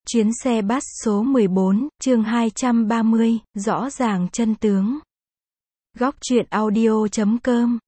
Chuyến xe bus số 14, chương 230, rõ ràng chân tướng. Góc truyện audio.com.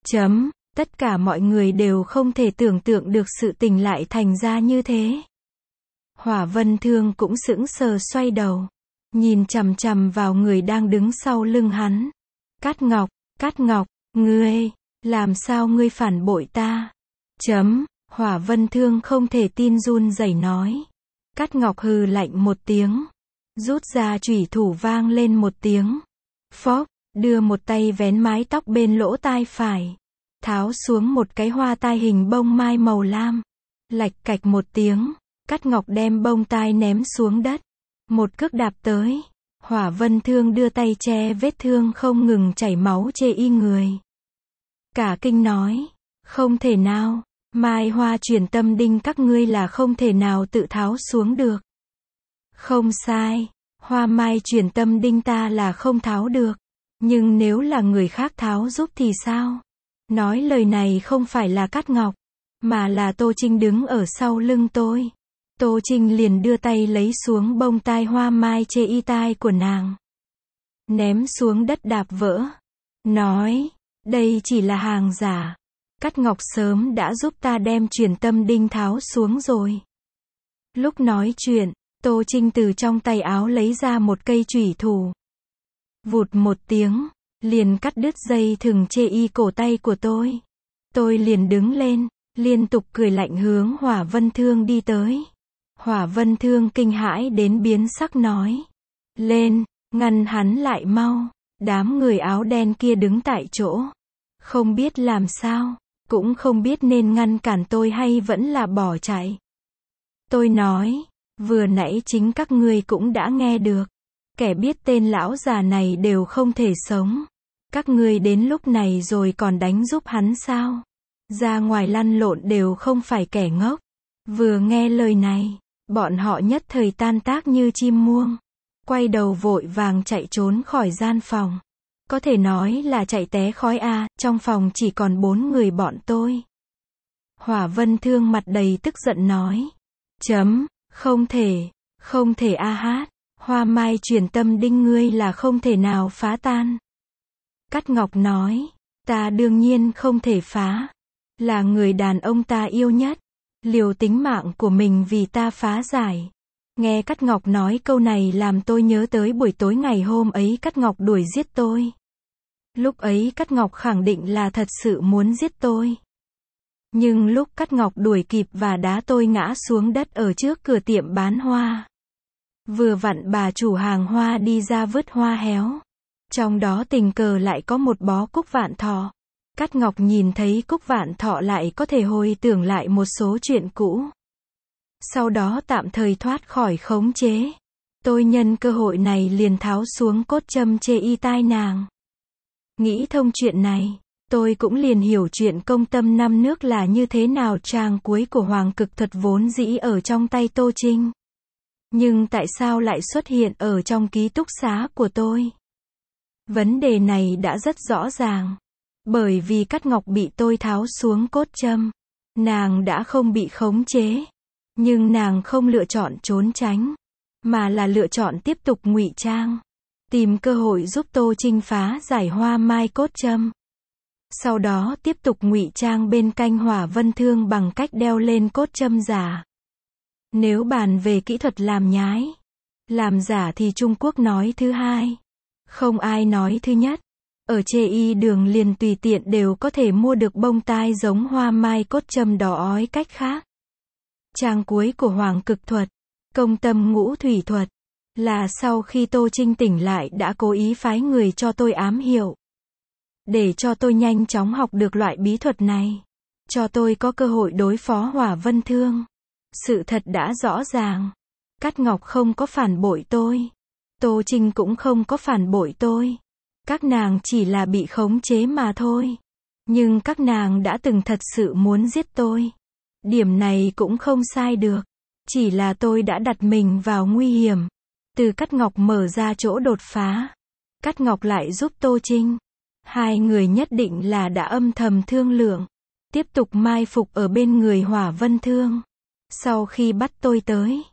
Tất cả mọi người đều không thể tưởng tượng được sự tình lại thành ra như thế. Hỏa Vân Thương cũng sững sờ xoay đầu, nhìn chằm chằm vào người đang đứng sau lưng hắn. Cát Ngọc, ngươi, làm sao ngươi phản bội ta? Hỏa Vân Thương không thể tin run rẩy nói. Cát Ngọc hừ lạnh một tiếng, rút ra chủy thủ vang lên một tiếng. Phốc, đưa một tay vén mái tóc bên lỗ tai phải, tháo xuống một cái hoa tai hình bông mai màu lam. Lạch cạch một tiếng, Cát Ngọc đem bông tai ném xuống đất. Một cước đạp tới, Hỏa Vân Thương đưa tay che vết thương không ngừng chảy máu chê y người. Cả kinh nói, không thể nào. Mai hoa truyền tâm đinh các ngươi là không thể nào tự tháo xuống được. Không sai, hoa mai truyền tâm đinh ta là không tháo được. Nhưng nếu là người khác tháo giúp thì sao? Nói lời này không phải là Cát Ngọc, mà là Tô Trinh đứng ở sau lưng tôi. Tô Trinh liền đưa tay lấy xuống bông tai hoa mai chê y tai của nàng, ném xuống đất đạp vỡ. Nói, đây chỉ là hàng giả. Cát Ngọc sớm đã giúp ta đem truyền tâm đinh tháo xuống rồi. Lúc nói chuyện, Tô Trinh từ trong tay áo lấy ra một cây chủy thủ. Vụt một tiếng, liền cắt đứt dây thừng chê y cổ tay của tôi. Tôi liền đứng lên, liên tục cười lạnh hướng Hỏa Vân Thương đi tới. Hỏa Vân Thương kinh hãi đến biến sắc nói. Lên, ngăn hắn lại mau. Đám người áo đen kia đứng tại chỗ, không biết làm sao, cũng không biết nên ngăn cản tôi hay vẫn là bỏ chạy. Tôi nói, vừa nãy chính các ngươi cũng đã nghe được. Kẻ biết tên lão già này đều không thể sống. Các ngươi đến lúc này rồi còn đánh giúp hắn sao? Ra ngoài lăn lộn đều không phải kẻ ngốc. Vừa nghe lời này, bọn họ nhất thời tan tác như chim muông, quay đầu vội vàng chạy trốn khỏi gian phòng. Có thể nói là chạy té khói a, trong phòng chỉ còn 4 người bọn tôi. Hỏa Vân Thương mặt đầy tức giận nói. Không thể a hát, hoa mai truyền tâm đinh ngươi là không thể nào phá tan. Cát Ngọc nói, ta đương nhiên không thể phá. Là người đàn ông ta yêu nhất, liều tính mạng của mình vì ta phá giải. Nghe Cát Ngọc nói câu này làm tôi nhớ tới buổi tối ngày hôm ấy Cát Ngọc đuổi giết tôi. Lúc ấy Cát Ngọc khẳng định là thật sự muốn giết tôi. Nhưng lúc Cát Ngọc đuổi kịp và đá tôi ngã xuống đất ở trước cửa tiệm bán hoa. Vừa vặn bà chủ hàng hoa đi ra vứt hoa héo. Trong đó tình cờ lại có một bó cúc vạn thọ. Cát Ngọc nhìn thấy cúc vạn thọ lại có thể hồi tưởng lại một số chuyện cũ. Sau đó tạm thời thoát khỏi khống chế. Tôi nhân cơ hội này liền tháo xuống cốt châm chê y tai nàng. Nghĩ thông chuyện này, tôi cũng liền hiểu chuyện công tâm 5 nước là như thế nào. Trang cuối của Hoàng Cực Thuật vốn dĩ ở trong tay Tô Trinh. Nhưng tại sao lại xuất hiện ở trong ký túc xá của tôi? Vấn đề này đã rất rõ ràng. Bởi vì Cát Ngọc bị tôi tháo xuống cốt châm. Nàng đã không bị khống chế. Nhưng nàng không lựa chọn trốn tránh, mà là lựa chọn tiếp tục ngụy trang. Tìm cơ hội giúp Tô Trinh phá giải hoa mai cốt châm. Sau đó tiếp tục ngụy trang bên cạnh Hỏa Vân Thương bằng cách đeo lên cốt châm giả. Nếu bàn về kỹ thuật làm nhái, làm giả thì Trung Quốc nói thứ hai. Không ai nói thứ nhất. Ở chê y đường liền tùy tiện đều có thể mua được bông tai giống hoa mai cốt châm đỏ ói cách khác. Trang cuối của Hoàng Cực Thuật, công tâm ngũ thủy thuật, là sau khi Tô Trinh tỉnh lại đã cố ý phái người cho tôi ám hiệu. Để cho tôi nhanh chóng học được loại bí thuật này. Cho tôi có cơ hội đối phó Hỏa Vân Thương. Sự thật đã rõ ràng. Cát Ngọc không có phản bội tôi. Tô Trinh cũng không có phản bội tôi. Các nàng chỉ là bị khống chế mà thôi. Nhưng các nàng đã từng thật sự muốn giết tôi. Điểm này cũng không sai được. Chỉ là tôi đã đặt mình vào nguy hiểm. Từ Cát Ngọc mở ra chỗ đột phá. Cát Ngọc lại giúp Tô Trinh. Hai người nhất định là đã âm thầm thương lượng. Tiếp tục mai phục ở bên người Hỏa Vân Thương. Sau khi bắt tôi tới,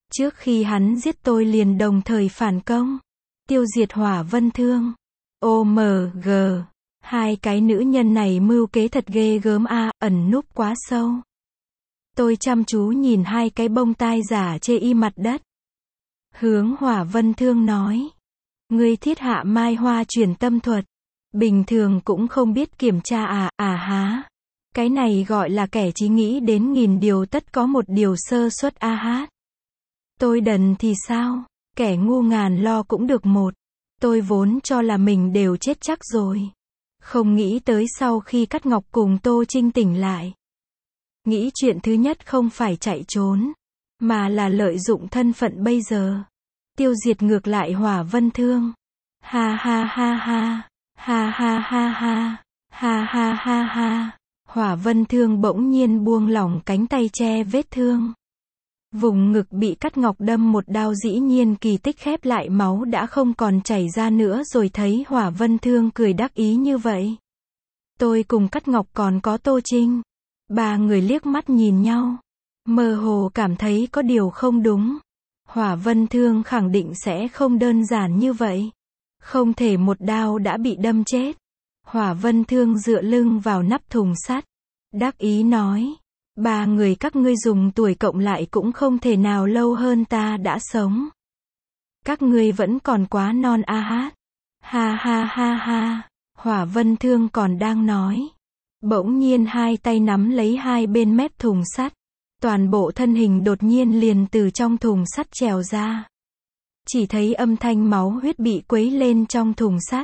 Trước khi hắn giết tôi liền đồng thời phản công, tiêu diệt Hỏa Vân Thương. OMG, hai cái nữ nhân này mưu kế thật ghê gớm a, ẩn núp quá sâu. Tôi chăm chú nhìn hai cái bông tai giả chê y mặt đất. Hướng Hỏa Vân Thương nói, ngươi thiết hạ mai hoa truyền tâm thuật, bình thường cũng không biết kiểm tra à há. Cái này gọi là kẻ chí nghĩ đến nghìn điều tất có một điều sơ suất a hát. Tôi đần thì sao, kẻ ngu ngàn lo cũng được một. Tôi vốn cho là mình đều chết chắc rồi. Không nghĩ tới sau khi Cát Ngọc cùng Tô Trinh tỉnh lại. Nghĩ chuyện thứ nhất không phải chạy trốn, mà là lợi dụng thân phận bây giờ. Tiêu diệt ngược lại Hỏa Vân Thương. Ha ha ha ha, ha ha ha ha, ha ha ha ha. Hỏa Vân Thương bỗng nhiên buông lỏng cánh tay che vết thương. Vùng ngực bị Cát Ngọc đâm một đao dĩ nhiên kỳ tích khép lại, máu đã không còn chảy ra nữa rồi. Thấy Hỏa Vân Thương cười đắc ý như vậy, tôi cùng Cát Ngọc còn có Tô Trinh, ba người liếc mắt nhìn nhau, mơ hồ cảm thấy có điều không đúng. Hỏa Vân Thương khẳng định sẽ không đơn giản như vậy, không thể một đao đã bị đâm chết. Hỏa Vân Thương dựa lưng vào nắp thùng sắt, đắc ý nói, ba người các ngươi dùng tuổi cộng lại cũng không thể nào lâu hơn ta đã sống. Các ngươi vẫn còn quá non a hát. Ha ha ha ha. Hỏa Vân Thương còn đang nói, bỗng nhiên hai tay nắm lấy hai bên mép thùng sắt, toàn bộ thân hình đột nhiên liền từ trong thùng sắt trèo ra. Chỉ thấy âm thanh máu huyết bị quấy lên trong thùng sắt.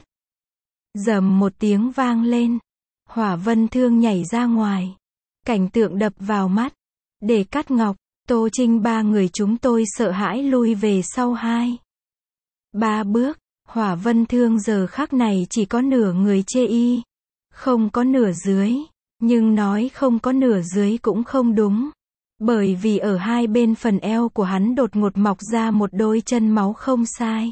Rầm một tiếng vang lên, Hỏa Vân Thương nhảy ra ngoài. Cảnh tượng đập vào mắt, để Cát Ngọc, Tô Trinh ba người chúng tôi sợ hãi lui về sau 2-3 bước. Hỏa Vân Thương giờ khắc này chỉ có nửa người chê y, không có nửa dưới. Nhưng nói không có nửa dưới cũng không đúng, bởi vì ở hai bên phần eo của hắn đột ngột mọc ra một đôi chân máu không sai.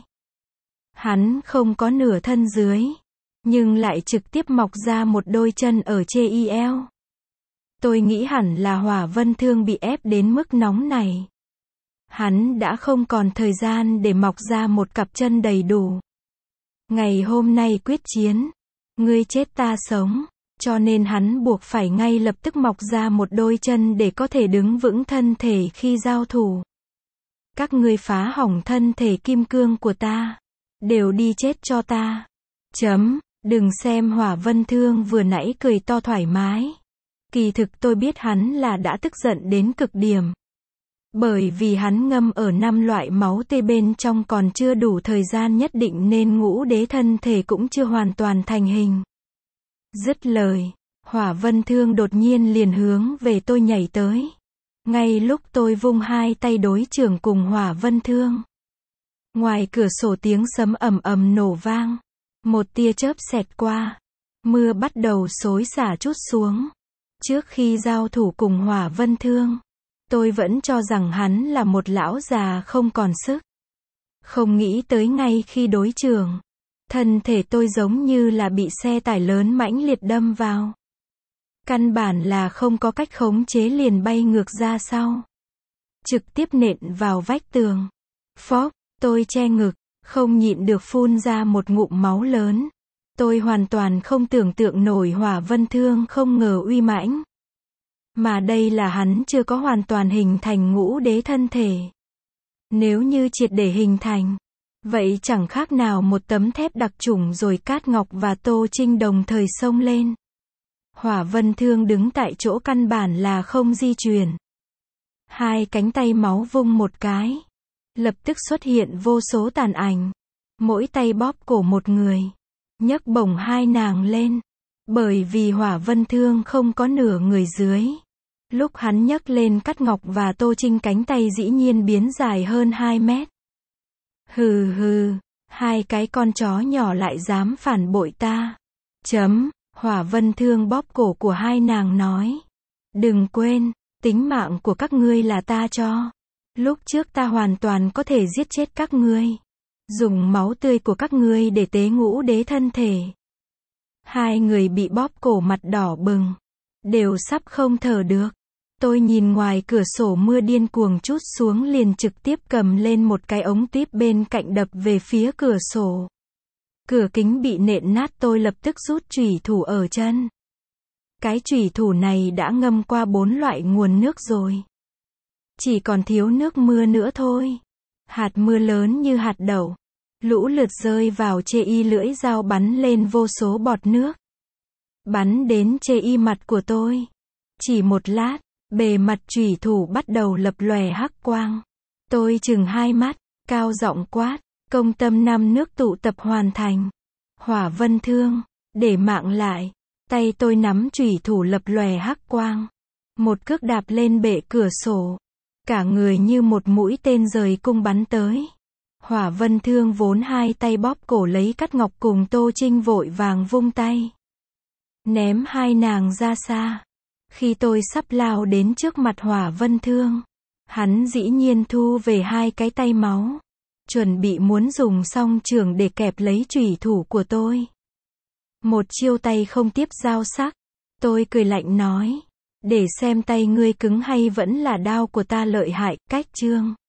Hắn không có nửa thân dưới, nhưng lại trực tiếp mọc ra một đôi chân ở chê y eo. Tôi nghĩ hẳn là Hỏa Vân Thương bị ép đến mức nóng này. Hắn đã không còn thời gian để mọc ra một cặp chân đầy đủ. Ngày hôm nay quyết chiến, ngươi chết ta sống, cho nên hắn buộc phải ngay lập tức mọc ra một đôi chân để có thể đứng vững thân thể khi giao thủ. Các ngươi phá hỏng thân thể kim cương của ta, đều đi chết cho ta. Đừng xem Hỏa Vân Thương vừa nãy cười to thoải mái. Kỳ thực tôi biết hắn là đã tức giận đến cực điểm. Bởi vì hắn ngâm ở 5 loại máu tê bên trong còn chưa đủ thời gian nhất định nên ngũ đế thân thể cũng chưa hoàn toàn thành hình. Dứt lời, Hỏa Vân Thương đột nhiên liền hướng về tôi nhảy tới. Ngay lúc tôi vung hai tay đối chưởng cùng Hỏa Vân Thương, ngoài cửa sổ tiếng sấm ầm ầm nổ vang. Một tia chớp xẹt qua. Mưa bắt đầu xối xả trút xuống. Trước khi giao thủ cùng Hỏa Vân Thương, tôi vẫn cho rằng hắn là một lão già không còn sức. Không nghĩ tới ngay khi đối chưởng, thân thể tôi giống như là bị xe tải lớn mãnh liệt đâm vào. Căn bản là không có cách khống chế liền bay ngược ra sau. Trực tiếp nện vào vách tường. Phốc, tôi che ngực, không nhịn được phun ra một ngụm máu lớn. Tôi hoàn toàn không tưởng tượng nổi Hỏa Vân Thương không ngờ uy mãnh. Mà đây là hắn chưa có hoàn toàn hình thành ngũ đế thân thể. Nếu như triệt để hình thành, vậy chẳng khác nào một tấm thép đặc chủng rồi. Cát Ngọc và Tô Trinh đồng thời xông lên. Hỏa Vân Thương đứng tại chỗ căn bản là không di chuyển. Hai cánh tay máu vung một cái, lập tức xuất hiện vô số tàn ảnh. Mỗi tay bóp cổ một người, nhấc bổng hai nàng lên. Bởi vì Hỏa Vân Thương không có nửa người dưới. Lúc hắn nhấc lên Cát Ngọc và Tô Trinh cánh tay dĩ nhiên biến dài hơn 2 mét. Hừ hừ, hai cái con chó nhỏ lại dám phản bội ta. Hỏa Vân Thương bóp cổ của hai nàng nói. Đừng quên, tính mạng của các ngươi là ta cho. Lúc trước ta hoàn toàn có thể giết chết các ngươi. Dùng máu tươi của các ngươi để tế ngũ đế thân thể. Hai người bị bóp cổ mặt đỏ bừng. Đều sắp không thở được. Tôi nhìn ngoài cửa sổ mưa điên cuồng trút xuống liền trực tiếp cầm lên một cái ống tuyếp bên cạnh đập về phía cửa sổ. Cửa kính bị nện nát, tôi lập tức rút chủy thủ ở chân. Cái chủy thủ này đã ngâm qua 4 loại nguồn nước rồi. Chỉ còn thiếu nước mưa nữa thôi. Hạt mưa lớn như hạt đậu. Lũ lượt rơi vào chê y, lưỡi dao bắn lên vô số bọt nước. Bắn đến chê y mặt của tôi. Chỉ một lát, bề mặt chủy thủ bắt đầu lập lòe hắc quang. Tôi chừng hai mắt, cao giọng quát, công tâm 5 nước tụ tập hoàn thành. Hỏa Vân Thương, để mạng lại. Tay tôi nắm chủy thủ lập lòe hắc quang. Một cước đạp lên bệ cửa sổ. Cả người như một mũi tên rời cung bắn tới. Hỏa Vân Thương vốn hai tay bóp cổ lấy Cát Ngọc cùng Tô Trinh vội vàng vung tay. Ném hai nàng ra xa. Khi tôi sắp lao đến trước mặt Hỏa Vân Thương, hắn dĩ nhiên thu về hai cái tay máu. Chuẩn bị muốn dùng song trường để kẹp lấy chủy thủ của tôi. Một chiêu tay không tiếp dao sắc. Tôi cười lạnh nói. Để xem tay ngươi cứng hay vẫn là đao của ta lợi hại, Cách Chương.